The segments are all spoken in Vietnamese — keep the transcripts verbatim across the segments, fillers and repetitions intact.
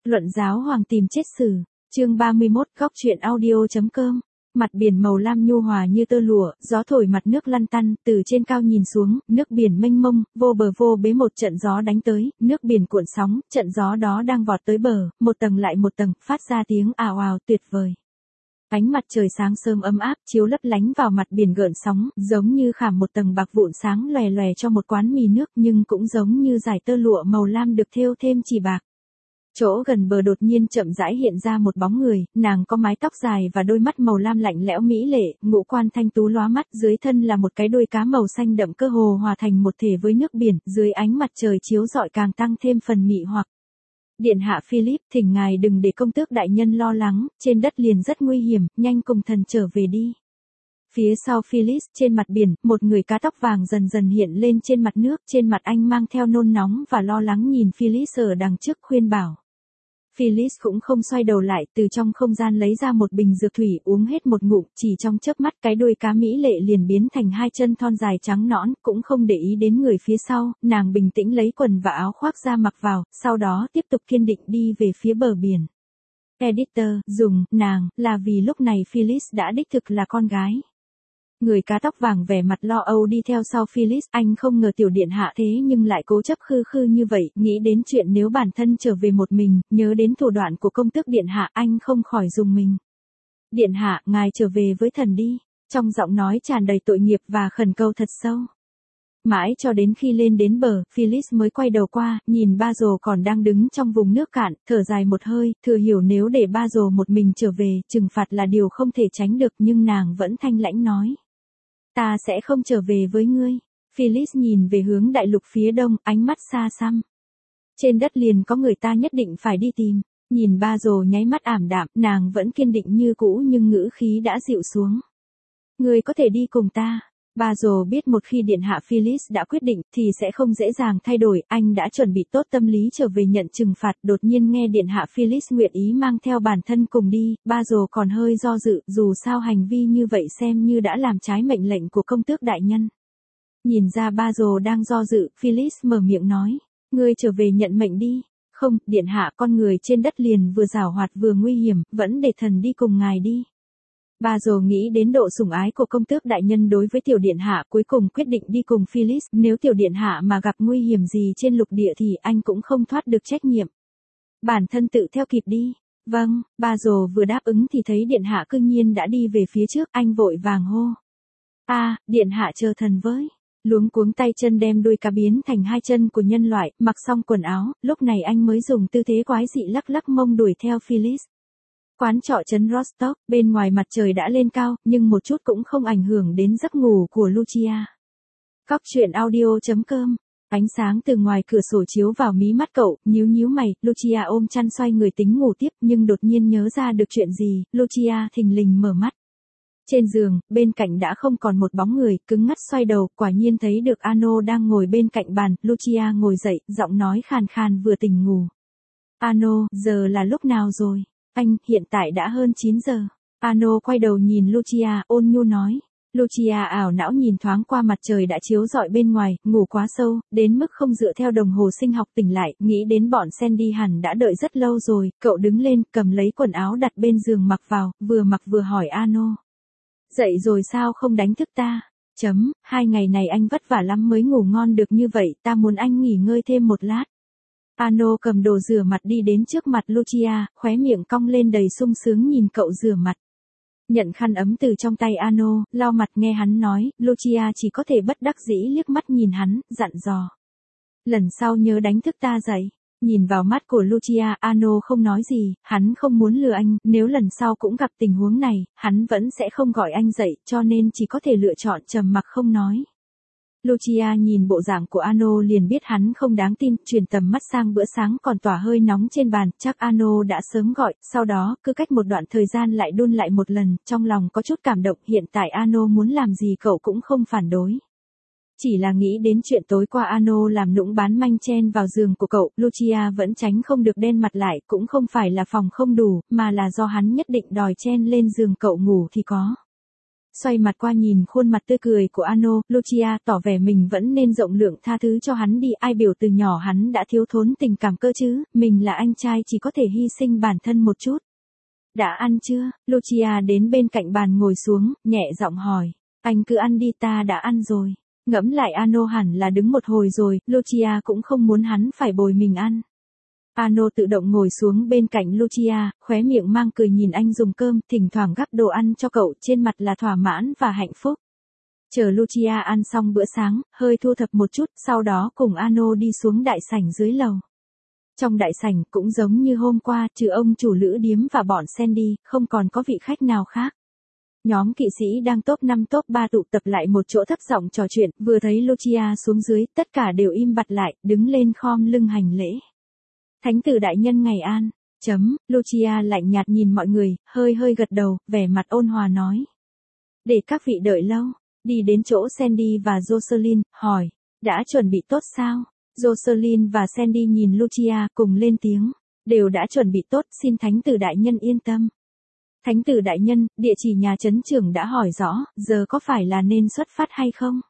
Luận giáo hoàng tìm chết sử, chương ba mươi mốt, góc truyện audio.com. Mặt biển màu lam nhu hòa như tơ lụa, gió thổi mặt nước lăn tăn, từ trên cao nhìn xuống, nước biển mênh mông, vô bờ vô bến. Một trận gió đánh tới, nước biển cuộn sóng, trận gió đó đang vọt tới bờ, một tầng lại một tầng, phát ra tiếng ào ào tuyệt vời. Ánh mặt trời sáng sớm ấm áp, chiếu lấp lánh vào mặt biển gợn sóng, giống như khảm một tầng bạc vụn sáng lòe lòe cho một quán mì nước, nhưng cũng giống như dải tơ lụa màu lam được thêu thêm chỉ bạc. Chỗ gần bờ đột nhiên chậm rãi hiện ra một bóng người, nàng có mái tóc dài và đôi mắt màu lam lạnh lẽo mỹ lệ, ngũ quan thanh tú lóa mắt, dưới thân là một cái đuôi cá màu xanh đậm cơ hồ hòa thành một thể với nước biển, dưới ánh mặt trời chiếu rọi càng tăng thêm phần mị hoặc. Điện hạ Philip, thỉnh ngài đừng để công tước đại nhân lo lắng, trên đất liền rất nguy hiểm, nhanh cùng thần trở về đi. Phía sau Phyllis, trên mặt biển, một người cá tóc vàng dần dần hiện lên trên mặt nước, trên mặt anh mang theo nôn nóng và lo lắng nhìn Phyllis ở đằng trước khuyên bảo. Phyllis cũng không xoay đầu lại, từ trong không gian lấy ra một bình dược thủy uống hết một ngụm, chỉ trong chớp mắt cái đuôi cá mỹ lệ liền biến thành hai chân thon dài trắng nõn, cũng không để ý đến người phía sau, nàng bình tĩnh lấy quần và áo khoác ra mặc vào, sau đó tiếp tục kiên định đi về phía bờ biển. Editor, dùng, nàng, là vì lúc này Phyllis đã đích thực là con gái. Người cá tóc vàng vẻ mặt lo âu đi theo sau Phyllis, anh không ngờ tiểu điện hạ thế nhưng lại cố chấp khư khư như vậy, nghĩ đến chuyện nếu bản thân trở về một mình, nhớ đến thủ đoạn của công tước điện hạ, anh không khỏi rùng mình. Điện hạ, ngài trở về với thần đi, trong giọng nói tràn đầy tội nghiệp và khẩn cầu thật sâu. Mãi cho đến khi lên đến bờ, Phyllis mới quay đầu qua, nhìn ba rồ còn đang đứng trong vùng nước cạn, thở dài một hơi, thừa hiểu nếu để ba rồ một mình trở về, trừng phạt là điều không thể tránh được, nhưng nàng vẫn thanh lãnh nói. Ta sẽ không trở về với ngươi. Phyllis nhìn về hướng đại lục phía đông, ánh mắt xa xăm. Trên đất liền có người ta nhất định phải đi tìm. Nhìn ba rồ nháy mắt ảm đạm, nàng vẫn kiên định như cũ nhưng ngữ khí đã dịu xuống. Ngươi có thể đi cùng ta. Ba rồ biết một khi điện hạ Phyllis đã quyết định thì sẽ không dễ dàng thay đổi, anh đã chuẩn bị tốt tâm lý trở về nhận trừng phạt, đột nhiên nghe điện hạ Phyllis nguyện ý mang theo bản thân cùng đi, ba rồ còn hơi do dự, dù sao hành vi như vậy xem như đã làm trái mệnh lệnh của công tước đại nhân. Nhìn ra ba rồ đang do dự, Phyllis mở miệng nói, ngươi trở về nhận mệnh đi. Không, điện hạ, con người trên đất liền vừa giảo hoạt vừa nguy hiểm, vẫn để thần đi cùng ngài đi. Ba rồ nghĩ đến độ sủng ái của công tước đại nhân đối với tiểu điện hạ, cuối cùng quyết định đi cùng Phyllis, nếu tiểu điện hạ mà gặp nguy hiểm gì trên lục địa thì anh cũng không thoát được trách nhiệm. Bản thân tự theo kịp đi. Vâng, ba rồ vừa đáp ứng thì thấy điện hạ cương nhiên đã đi về phía trước, anh vội vàng hô. A, à, điện hạ chờ thần với. Luống cuống tay chân đem đuôi cá biến thành hai chân của nhân loại, mặc xong quần áo, lúc này anh mới dùng tư thế quái dị lắc lắc mông đuổi theo Phyllis. Quán trọ trấn Rostock, bên ngoài mặt trời đã lên cao, nhưng một chút cũng không ảnh hưởng đến giấc ngủ của Lucia. Góc truyện audio.com. Ánh sáng từ ngoài cửa sổ chiếu vào mí mắt cậu, nhíu nhíu mày, Lucia ôm chăn xoay người tính ngủ tiếp, nhưng đột nhiên nhớ ra được chuyện gì, Lucia thình lình mở mắt. Trên giường, bên cạnh đã không còn một bóng người, cứng ngắt xoay đầu, quả nhiên thấy được Ano đang ngồi bên cạnh bàn, Lucia ngồi dậy, giọng nói khàn khàn vừa tỉnh ngủ. Ano, giờ là lúc nào rồi? Anh, hiện tại đã hơn chín giờ. Ano quay đầu nhìn Lucia, ôn nhu nói. Lucia ảo não nhìn thoáng qua mặt trời đã chiếu rọi bên ngoài, ngủ quá sâu, đến mức không dựa theo đồng hồ sinh học tỉnh lại, nghĩ đến bọn Sandy hẳn đã đợi rất lâu rồi, cậu đứng lên, cầm lấy quần áo đặt bên giường mặc vào, vừa mặc vừa hỏi Ano. Dậy rồi sao không đánh thức ta? Chấm, hai ngày này anh vất vả lắm mới ngủ ngon được như vậy, ta muốn anh nghỉ ngơi thêm một lát. Ano cầm đồ rửa mặt đi đến trước mặt Lucia, khóe miệng cong lên đầy sung sướng nhìn cậu rửa mặt. Nhận khăn ấm từ trong tay Ano, lau mặt nghe hắn nói, Lucia chỉ có thể bất đắc dĩ liếc mắt nhìn hắn, dặn dò. Lần sau nhớ đánh thức ta dậy. Nhìn vào mắt của Lucia, Ano không nói gì, hắn không muốn lừa anh, nếu lần sau cũng gặp tình huống này, hắn vẫn sẽ không gọi anh dậy, cho nên chỉ có thể lựa chọn trầm mặc không nói. Lucia nhìn bộ dạng của Ano liền biết hắn không đáng tin, chuyển tầm mắt sang bữa sáng còn tỏa hơi nóng trên bàn, chắc Ano đã sớm gọi, sau đó, cứ cách một đoạn thời gian lại đun lại một lần, trong lòng có chút cảm động, hiện tại Ano muốn làm gì cậu cũng không phản đối. Chỉ là nghĩ đến chuyện tối qua Ano làm nũng bán manh chen vào giường của cậu, Lucia vẫn tránh không được đen mặt lại, cũng không phải là phòng không đủ, mà là do hắn nhất định đòi chen lên giường cậu ngủ thì có. xoay mặt qua nhìn khuôn mặt tươi cười của Ano, Lucia tỏ vẻ mình vẫn nên rộng lượng tha thứ cho hắn đi, ai biểu từ nhỏ hắn đã thiếu thốn tình cảm cơ chứ, mình là anh trai chỉ có thể hy sinh bản thân một chút. Đã ăn chưa? Lucia đến bên cạnh bàn ngồi xuống, nhẹ giọng hỏi. Anh cứ ăn đi, ta đã ăn rồi. Ngẫm lại Ano hẳn là đứng một hồi rồi, Lucia cũng không muốn hắn phải bồi mình ăn. Ano tự động ngồi xuống bên cạnh Lucia, khóe miệng mang cười nhìn anh dùng cơm, thỉnh thoảng gắp đồ ăn cho cậu, trên mặt là thỏa mãn và hạnh phúc. Chờ Lucia ăn xong bữa sáng, hơi thu thập một chút, sau đó cùng Ano đi xuống đại sảnh dưới lầu. Trong đại sảnh cũng giống như hôm qua, trừ ông chủ lữ điếm và bọn Sandy, không còn có vị khách nào khác. Nhóm kỵ sĩ đang top năm top ba tụ tập lại một chỗ thấp giọng trò chuyện, vừa thấy Lucia xuống dưới, tất cả đều im bặt lại, đứng lên khom lưng hành lễ. Thánh tử đại nhân ngày an, chấm, Lucia lạnh nhạt nhìn mọi người, hơi hơi gật đầu, vẻ mặt ôn hòa nói. Để các vị đợi lâu, đi đến chỗ Sandy và Jocelyn, hỏi, đã chuẩn bị tốt sao? Jocelyn và Sandy nhìn Lucia cùng lên tiếng, đều đã chuẩn bị tốt, xin thánh tử đại nhân yên tâm. Thánh tử đại nhân, địa chỉ nhà trấn trưởng đã hỏi rõ, giờ có phải là nên xuất phát hay không?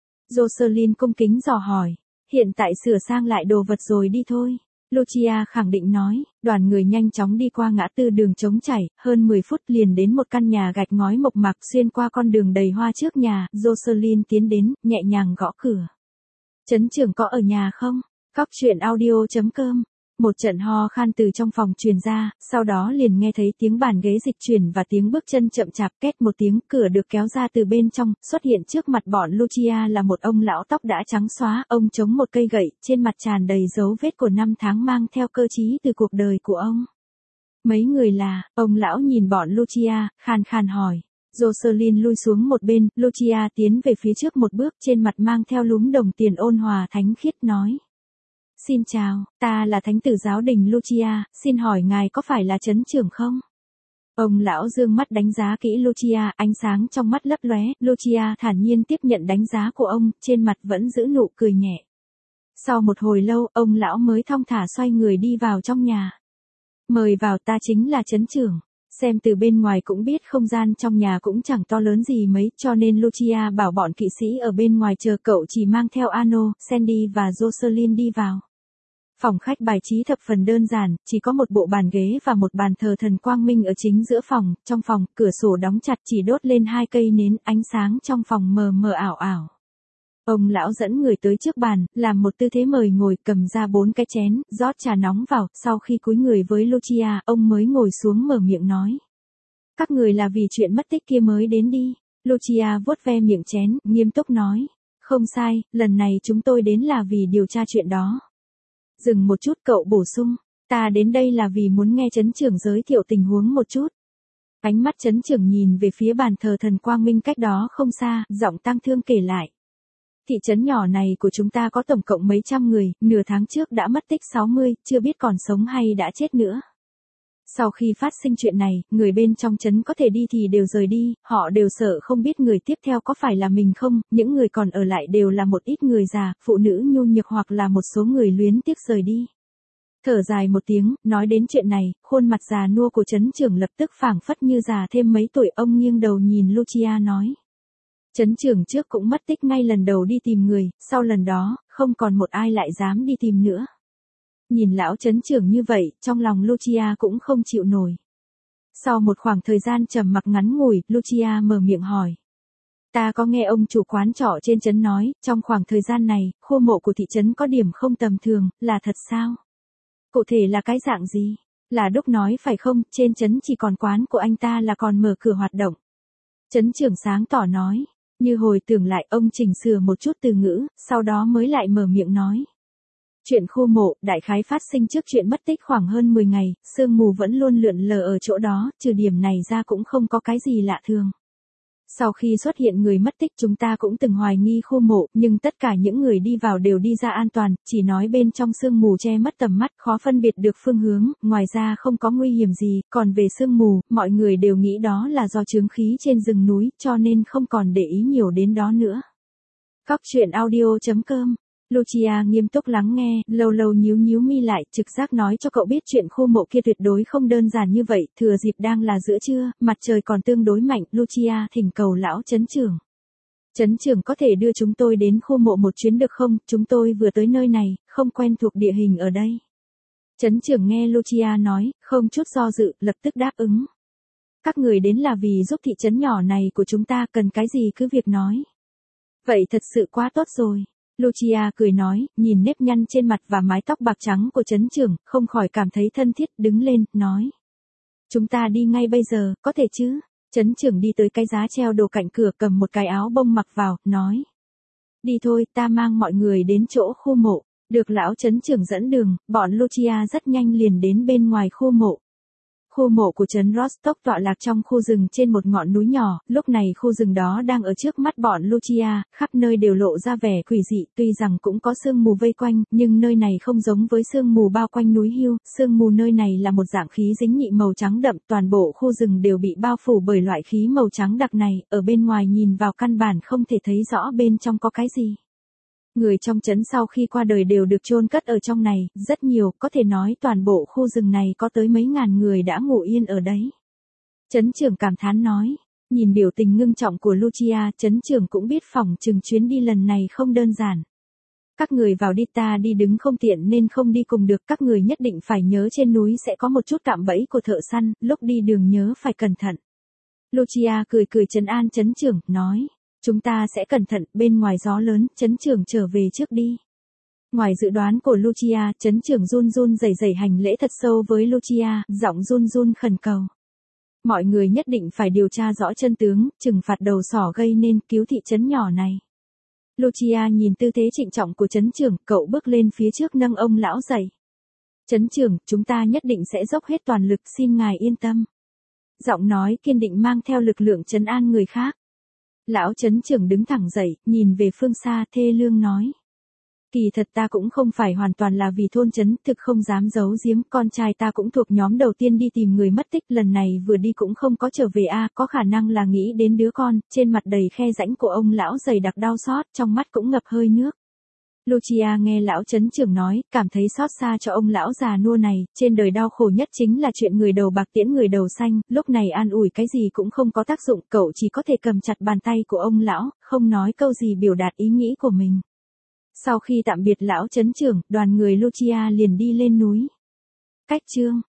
Jocelyn cung kính dò hỏi, hiện tại sửa sang lại đồ vật rồi đi thôi. Lucia khẳng định nói, đoàn người nhanh chóng đi qua ngã tư đường trống chảy, hơn mười phút liền đến một căn nhà gạch ngói mộc mạc xuyên qua con đường đầy hoa trước nhà, Jocelyn tiến đến, nhẹ nhàng gõ cửa. Trấn trưởng có ở nhà không? Cóc truyện audio chấm com. Một trận ho khan từ trong phòng truyền ra, sau đó liền nghe thấy tiếng bàn ghế dịch chuyển và tiếng bước chân chậm chạp, két một tiếng, cửa được kéo ra từ bên trong, xuất hiện trước mặt bọn Lucia là một ông lão tóc đã trắng xóa, ông chống một cây gậy, trên mặt tràn đầy dấu vết của năm tháng mang theo cơ trí từ cuộc đời của ông. Mấy người là, ông lão nhìn bọn Lucia, khàn khàn hỏi. Jocelyn lui xuống một bên, Lucia tiến về phía trước một bước, trên mặt mang theo lúm đồng tiền ôn hòa thánh khiết nói. Xin chào, ta là thánh tử giáo đình Lucia, xin hỏi ngài có phải là trấn trưởng không? Ông lão dương mắt đánh giá kỹ Lucia, ánh sáng trong mắt lấp lóe, Lucia thản nhiên tiếp nhận đánh giá của ông, trên mặt vẫn giữ nụ cười nhẹ. Sau một hồi lâu, ông lão mới thong thả xoay người đi vào trong nhà. Mời vào, ta chính là trấn trưởng. Xem từ bên ngoài cũng biết không gian trong nhà cũng chẳng to lớn gì mấy, cho nên Lucia bảo bọn kỵ sĩ ở bên ngoài chờ cậu chỉ mang theo Ano, Sandy và Jocelyn đi vào. Phòng khách bài trí thập phần đơn giản, chỉ có một bộ bàn ghế và một bàn thờ thần quang minh ở chính giữa phòng, trong phòng, cửa sổ đóng chặt chỉ đốt lên hai cây nến, ánh sáng trong phòng mờ mờ ảo ảo. Ông lão dẫn người tới trước bàn, làm một tư thế mời ngồi, cầm ra bốn cái chén, rót trà nóng vào, sau khi cúi người với Lucia, ông mới ngồi xuống mở miệng nói. Các người là vì chuyện mất tích kia mới đến đi. Lucia vuốt ve miệng chén, nghiêm túc nói. Không sai, lần này chúng tôi đến là vì điều tra chuyện đó. Dừng một chút cậu bổ sung, ta đến đây là vì muốn nghe trấn trưởng giới thiệu tình huống một chút. Ánh mắt trấn trưởng nhìn về phía bàn thờ thần quang minh cách đó không xa, giọng tang thương kể lại. Thị trấn nhỏ này của chúng ta có tổng cộng mấy trăm người, nửa tháng trước đã mất tích sáu mươi, chưa biết còn sống hay đã chết nữa. Sau khi phát sinh chuyện này, người bên trong trấn có thể đi thì đều rời đi, họ đều sợ không biết người tiếp theo có phải là mình không, những người còn ở lại đều là một ít người già, phụ nữ nhu nhược hoặc là một số người luyến tiếc rời đi. Thở dài một tiếng, nói đến chuyện này, khuôn mặt già nua của trấn trưởng lập tức phảng phất như già thêm mấy tuổi, ông nghiêng đầu nhìn Lucia nói. Trấn trưởng trước cũng mất tích ngay lần đầu đi tìm người, sau lần đó, không còn một ai lại dám đi tìm nữa. Nhìn lão trấn trưởng như vậy, trong lòng Lucia cũng không chịu nổi. Sau một khoảng thời gian trầm mặc ngắn ngủi, Lucia mở miệng hỏi. Ta có nghe ông chủ quán trọ trên trấn nói, trong khoảng thời gian này, khu mộ của thị trấn có điểm không tầm thường, là thật sao? Cụ thể là cái dạng gì? Là Đúc nói phải không, trên trấn chỉ còn quán của anh ta là còn mở cửa hoạt động. Trấn trưởng sáng tỏ nói, như hồi tưởng lại ông chỉnh sửa một chút từ ngữ, sau đó mới lại mở miệng nói. Chuyện khu mộ, đại khái phát sinh trước chuyện mất tích khoảng hơn mười ngày, sương mù vẫn luôn lượn lờ ở chỗ đó, trừ điểm này ra cũng không có cái gì lạ thường. Sau khi xuất hiện người mất tích chúng ta cũng từng hoài nghi khu mộ, nhưng tất cả những người đi vào đều đi ra an toàn, chỉ nói bên trong sương mù che mất tầm mắt, khó phân biệt được phương hướng, ngoài ra không có nguy hiểm gì, còn về sương mù, mọi người đều nghĩ đó là do chướng khí trên rừng núi, cho nên không còn để ý nhiều đến đó nữa. Cóc truyện audio chấm com Lucia nghiêm túc lắng nghe, lâu lâu nhíu nhíu mi lại, trực giác nói cho cậu biết chuyện khu mộ kia tuyệt đối không đơn giản như vậy, thừa dịp đang là giữa trưa, mặt trời còn tương đối mạnh, Lucia thỉnh cầu lão trấn trưởng. Trấn trưởng có thể đưa chúng tôi đến khu mộ một chuyến được không, chúng tôi vừa tới nơi này, không quen thuộc địa hình ở đây. Trấn trưởng nghe Lucia nói, không chút do dự, lập tức đáp ứng. Các người đến là vì giúp thị trấn nhỏ này của chúng ta, cần cái gì cứ việc nói. Vậy thật sự quá tốt rồi. Lucia cười nói, nhìn nếp nhăn trên mặt và mái tóc bạc trắng của trấn trưởng, không khỏi cảm thấy thân thiết, đứng lên, nói. Chúng ta đi ngay bây giờ, có thể chứ? Trấn trưởng đi tới cái giá treo đồ cạnh cửa, cầm một cái áo bông mặc vào, nói. Đi thôi, ta mang mọi người đến chỗ khu mộ. Được lão trấn trưởng dẫn đường, bọn Lucia rất nhanh liền đến bên ngoài khu mộ. Khu mộ của trấn Rostock tọa lạc trong khu rừng trên một ngọn núi nhỏ, lúc này khu rừng đó đang ở trước mắt bọn Lucia, khắp nơi đều lộ ra vẻ quỷ dị, tuy rằng cũng có sương mù vây quanh, nhưng nơi này không giống với sương mù bao quanh núi Hill, sương mù nơi này là một dạng khí dính nhị màu trắng đậm, toàn bộ khu rừng đều bị bao phủ bởi loại khí màu trắng đặc này, ở bên ngoài nhìn vào căn bản không thể thấy rõ bên trong có cái gì. Người trong trấn sau khi qua đời đều được chôn cất ở trong này, rất nhiều, có thể nói toàn bộ khu rừng này có tới mấy ngàn người đã ngủ yên ở đấy. Trấn trưởng cảm thán nói, nhìn biểu tình ngưng trọng của Lucia, trấn trưởng cũng biết phỏng chừng chuyến đi lần này không đơn giản. Các người vào đi, ta đi đứng không tiện nên không đi cùng được, các người nhất định phải nhớ trên núi sẽ có một chút cạm bẫy của thợ săn, lúc đi đường nhớ phải cẩn thận. Lucia cười cười trấn an trấn trưởng, nói. Chúng ta sẽ cẩn thận, bên ngoài gió lớn, trấn trưởng trở về trước đi. Ngoài dự đoán của Lucia, trấn trưởng run run rẩy rẩy hành lễ thật sâu với Lucia, giọng run run khẩn cầu. Mọi người nhất định phải điều tra rõ chân tướng, trừng phạt đầu sỏ gây nên cứu thị trấn nhỏ này. Lucia nhìn tư thế trịnh trọng của trấn trưởng, cậu bước lên phía trước nâng ông lão dậy. Trấn trưởng, chúng ta nhất định sẽ dốc hết toàn lực, xin ngài yên tâm. Giọng nói kiên định mang theo lực lượng trấn an người khác. Lão trấn trưởng đứng thẳng dậy, nhìn về phương xa, thê lương nói. Kỳ thật ta cũng không phải hoàn toàn là vì thôn trấn, thực không dám giấu giếm, con trai ta cũng thuộc nhóm đầu tiên đi tìm người mất tích, lần này vừa đi cũng không có trở về a, à, có khả năng là nghĩ đến đứa con, trên mặt đầy khe rãnh của ông lão dày đặc đau xót, trong mắt cũng ngập hơi nước. Lucia nghe lão trấn trưởng nói, cảm thấy xót xa cho ông lão già nua này, trên đời đau khổ nhất chính là chuyện người đầu bạc tiễn người đầu xanh, lúc này an ủi cái gì cũng không có tác dụng, cậu chỉ có thể cầm chặt bàn tay của ông lão, không nói câu gì biểu đạt ý nghĩ của mình. Sau khi tạm biệt lão trấn trưởng, đoàn người Lucia liền đi lên núi. Cách chương